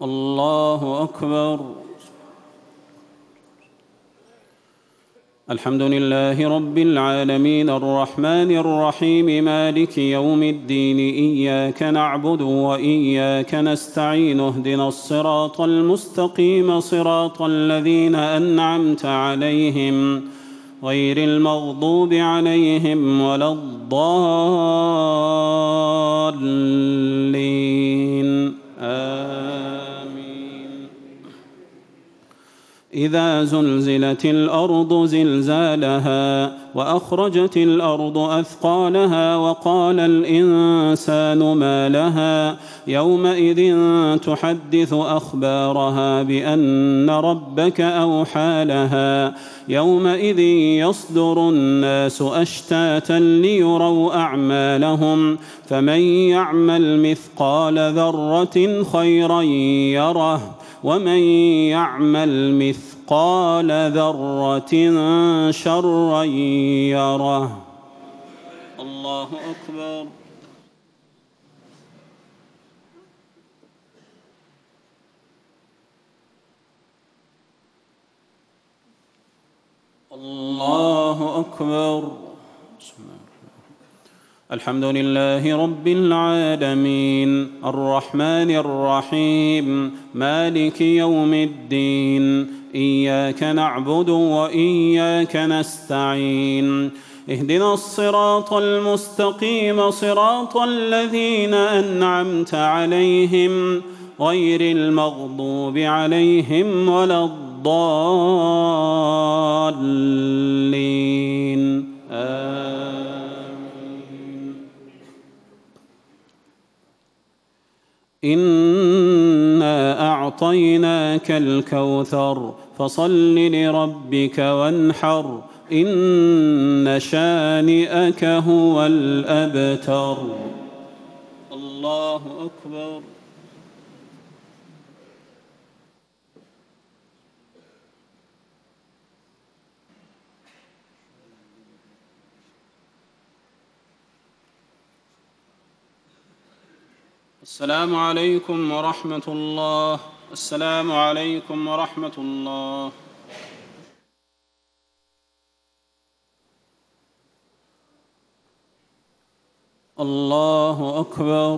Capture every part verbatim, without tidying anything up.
الله أكبر. الحمد لله رب العالمين الرحمن الرحيم مالك يوم الدين إياك نعبد وإياك نستعين اهدنا الصراط المستقيم صراط الذين أنعمت عليهم غير المغضوب عليهم ولا الضالين آمين. إذا زلزلت الأرض زلزالها وأخرجت الأرض أثقالها وقال الإنسان ما لها يومئذ تحدث أخبارها بأن ربك أوحى لها يومئذ يصدر الناس أشتاتا ليروا أعمالهم فمن يعمل مثقال ذرة خيرا يره ومن يعمل مثقال ذرة شرا يره. الله أكبر. الله أكبر. الحمد لله رب العالمين الرحمن الرحيم مالك يوم الدين إياك نعبد وإياك نستعين اهدنا الصراط المستقيم صراط الذين أنعمت عليهم غير المغضوب عليهم ولا الضالين آمين. إنا أعطيناك الكوثر فصل لربك وانحر إن شانئك هو الأبتر. الله أكبر. السلام عليكم ورحمة الله. السلام عليكم ورحمة الله. الله أكبر.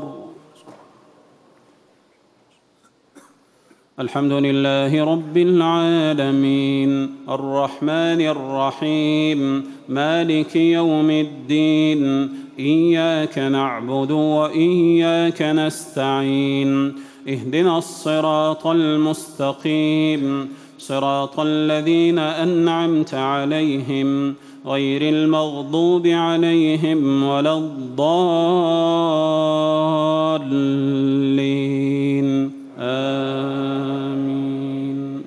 الحمد لله رب العالمين الرحمن الرحيم مالك يوم الدين إياك نعبد وإياك نستعين اهدنا الصراط المستقيم صراط الذين أنعمت عليهم غير المغضوب عليهم ولا الضالين آمين.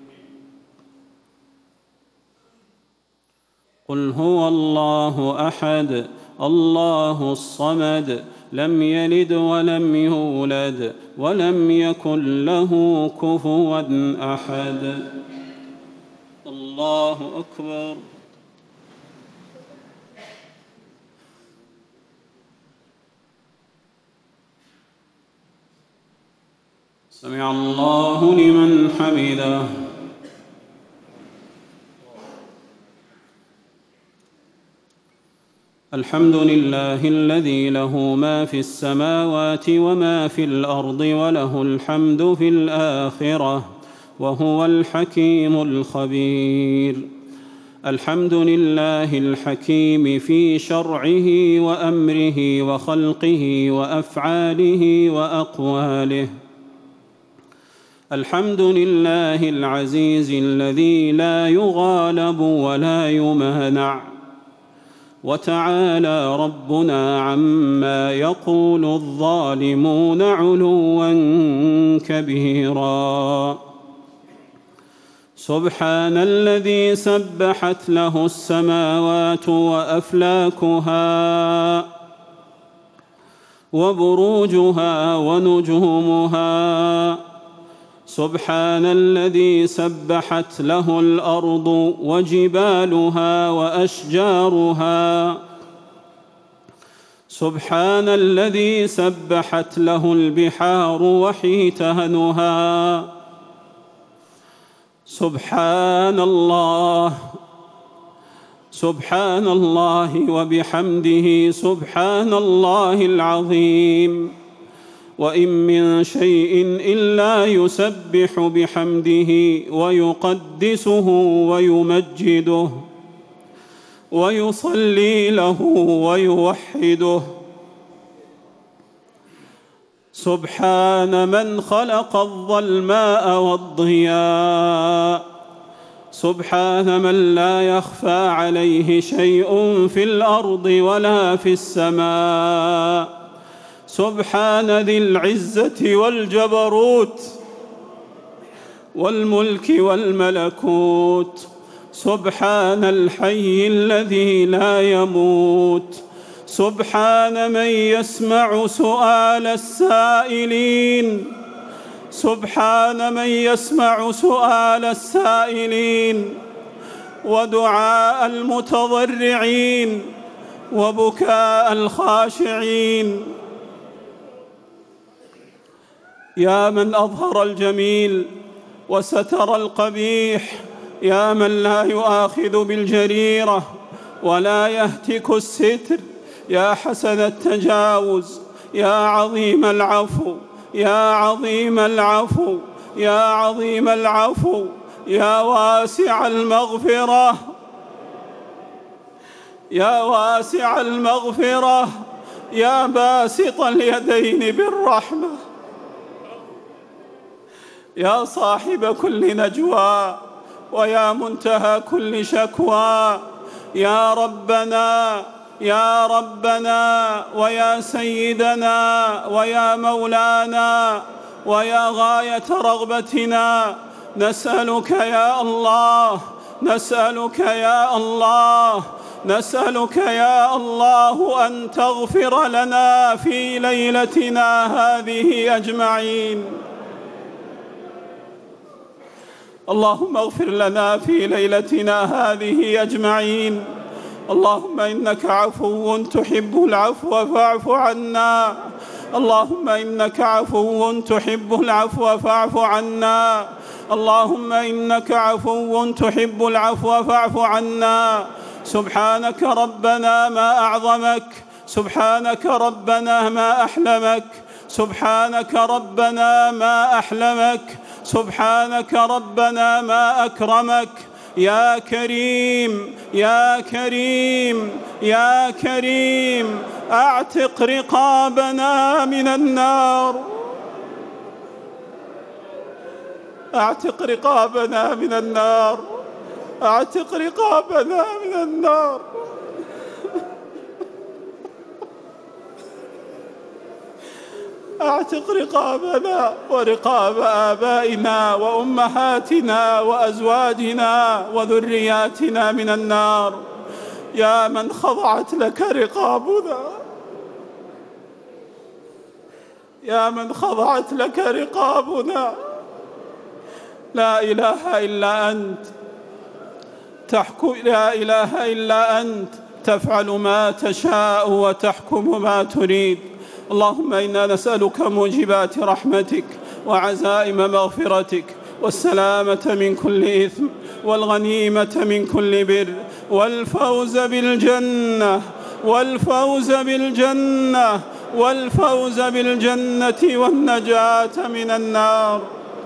قل هو الله أحد الله الصمد لم يلد ولم يولد ولم يكن له كفوا أحد. الله أكبر. سمع الله لمن حمده. الحمد لله الذي له ما في السماوات وما في الأرض وله الحمد في الآخرة وهو الحكيم الخبير. الحمد لله الحكيم في شرعه وأمره وخلقه وأفعاله وأقواله. الحمد لله العزيز الذي لا يغالب ولا يمانع. وتعالى ربنا عما يقول الظالمون علوا كبيرا. سبحان الذي سبحت له السماوات وأفلاكها وبروجها ونجومها. سبحان الذي سبحت له الأرض وجبالها وأشجارها. سبحان الذي سبحت له البحار وحيتهنها. سبحان الله سبحان الله وبحمده سبحان الله العظيم. وإن من شيء إلا يسبح بحمده ويقدسه ويمجده ويصلي له ويوحده. سبحان من خلق الظلماء والضياء. سبحان من لا يخفى عليه شيء في الأرض ولا في السماء. سبحان ذي العزة والجبروت والملك والملكوت. سبحان الحي الذي لا يموت. سبحان من يسمع سؤال السائلين. سبحان من يسمع سؤال السائلين ودعاء المتضرعين وبكاء الخاشعين. يا من أظهر الجميل وستر القبيح، يا من لا يؤاخذ بالجريرة ولا يهتك الستر، يا حسن التجاوز، يا عظيم العفو، يا عظيم العفو، يا عظيم العفو، يا واسع المغفرة، يا واسع المغفرة، يا باسط اليدين بالرحمة، يا صاحب كل نجوى ويا منتهى كل شكوى. يا ربنا يا ربنا ويا سيدنا ويا مولانا ويا غاية رغبتنا، نسألك يا الله نسألك يا الله نسألك يا الله أن تغفر لنا في ليلتنا هذه أجمعين. اللهم اغفر لنا في ليلتنا هذه أجمعين. اللهم إنك عفو تحب العفو فاعف عنا. اللهم إنك عفو تحب العفو فاعف عنا. اللهم إنك عفو تحب العفو فاعف عنا. سبحانك ربنا ما أعظمك، سبحانك ربنا ما أحلمك، سبحانك ربنا ما أحلمك، سبحانك ربنا ما أكرمك. يا كريم يا كريم يا كريم، أعتق رقابنا من النار، أعتق رقابنا من النار، أعتق رقابنا من النار. أعتق رقابنا ورقاب آبائنا وأمهاتنا وأزواجنا وذرياتنا من النار. يا من خضعت لك رقابنا، يا من خضعت لك رقابنا، لا إله إلا أنت تحكم، لا إله إلا أنت تفعل ما تشاء وتحكم ما تريد. اللهم إنا نسألك موجبات رحمتك وعزائم مغفرتك والسلامة من كل إثم والغنيمة من كل بر والفوز بالجنة والفوز بالجنة والفوز بالجنة والنجاة من النار.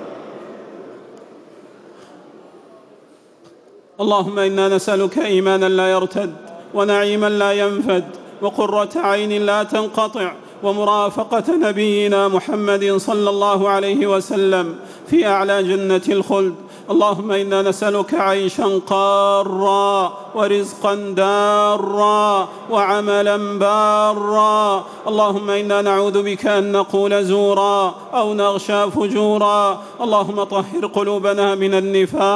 اللهم إنا نسألك إيمانا لا يرتد ونعيما لا ينفد وقرة عين لا تنقطع ومرافقة نبينا محمد صلى الله عليه وسلم في أعلى جنة الخلد. اللهم إنا نسألك عيشا قارا ورزقا دارا وعملا بارا. اللهم إنا نعوذ بك أن نقول زورا أو نغشى فجورا. اللهم طهر قلوبنا من النفاق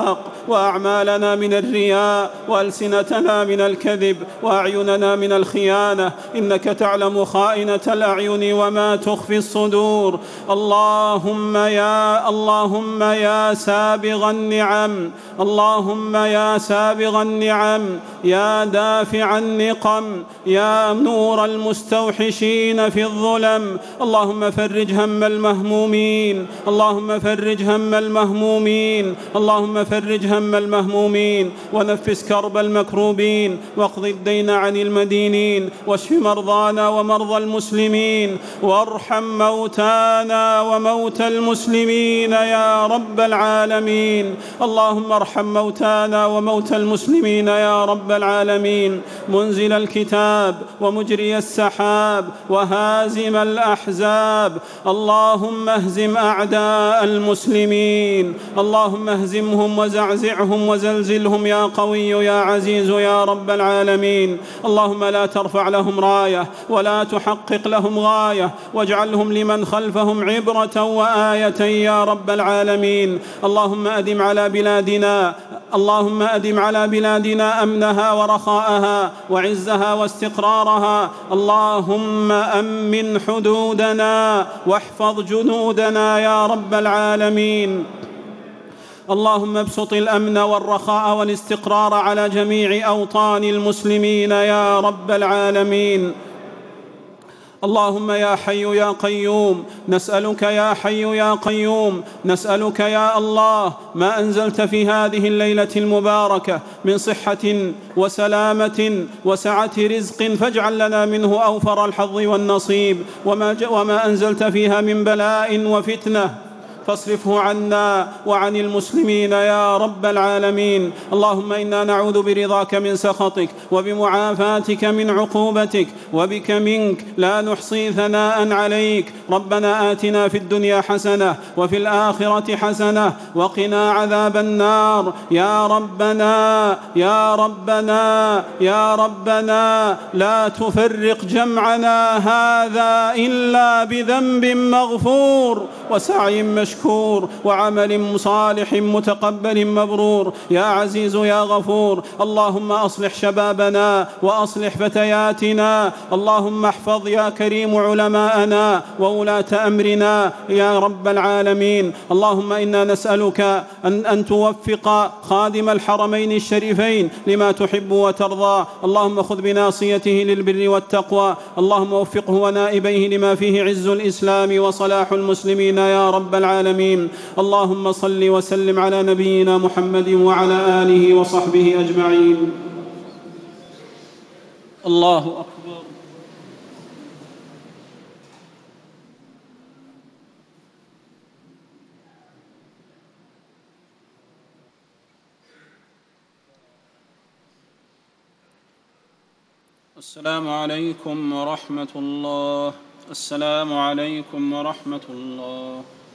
وأعمالنا من الرياء وألسنتنا من الكذب وأعيننا من الخيانة، إنك تعلم خائنة الأعين وما تخفي الصدور. اللهم يا اللهم يا سابغ النعم، اللهم يا سابغ النعم، يا دافع النقم، يا نور المستوحشين في الظلم، اللهم فرج هم المهمومين، اللهم فرج هم المهمومين، اللهم فرج هم المهمومين، ونفس كرب المكروبين، واقض الدين عن المدينين، واشف مرضانا ومرضى المسلمين، وارحم موتانا وموتى المسلمين يا رب العالمين. اللهم ارحم موتانا وموتى المسلمين يا رب العالمين. منزل الكتاب ومجري السحاب وهازم الأحزاب، اللهم اهزم أعداء المسلمين، اللهم اهزمهم وزعزعهم وزلزلهم يا قوي يا عزيز يا رب العالمين. اللهم لا ترفع لهم راية ولا تحقق لهم غاية، واجعلهم لمن خلفهم عبرة وآية يا رب العالمين. اللهم أدم على بلادنا اللهم أدم على بلادنا أمنها ورخاءها وعزها واستقرارها. اللهم أمن حدودنا واحفظ جنودنا يا رب العالمين. اللهم ابسط الأمن والرخاء والاستقرار على جميع أوطان المسلمين يا رب العالمين. اللهم يا حي يا قيوم، نسألك يا حي يا قيوم، نسألك يا الله ما أنزلت في هذه الليلة المباركة من صحة وسلامة وسعة رزق، فاجعل لنا منه أوفر الحظ والنصيب، وما, وما أنزلت فيها من بلاء وفتنة فاصرفه عنا وعن المسلمين يا رب العالمين. اللهم إنا نعوذ برضاك من سخطك وبمعافاتك من عقوبتك، وبك منك لا نحصي ثناء عليك. ربنا آتنا في الدنيا حسنة وفي الآخرة حسنة وقنا عذاب النار. يا ربنا يا ربنا يا ربنا لا تفرق جمعنا هذا إلا بذنب مغفور وسعي مشكور وعمل صالح متقبل مبرور. يا عزيز يا غفور، اللهم أصلح شبابنا وأصلح فتياتنا، اللهم احفظ يا كريم علماءنا وولاة أمرنا يا رب العالمين. اللهم إنا نسألك أن, أن توفق خادم الحرمين الشريفين لما تحب وترضى. اللهم خذ بناصيته للبر والتقوى، اللهم وفقه ونائبيه لما فيه عز الإسلام وصلاح المسلمين يا رب العالمين. اللهم صل وسلم على نبينا محمد وعلى آله وصحبه أجمعين. الله أكبر. السلام عليكم ورحمة الله. السلام عليكم ورحمة الله.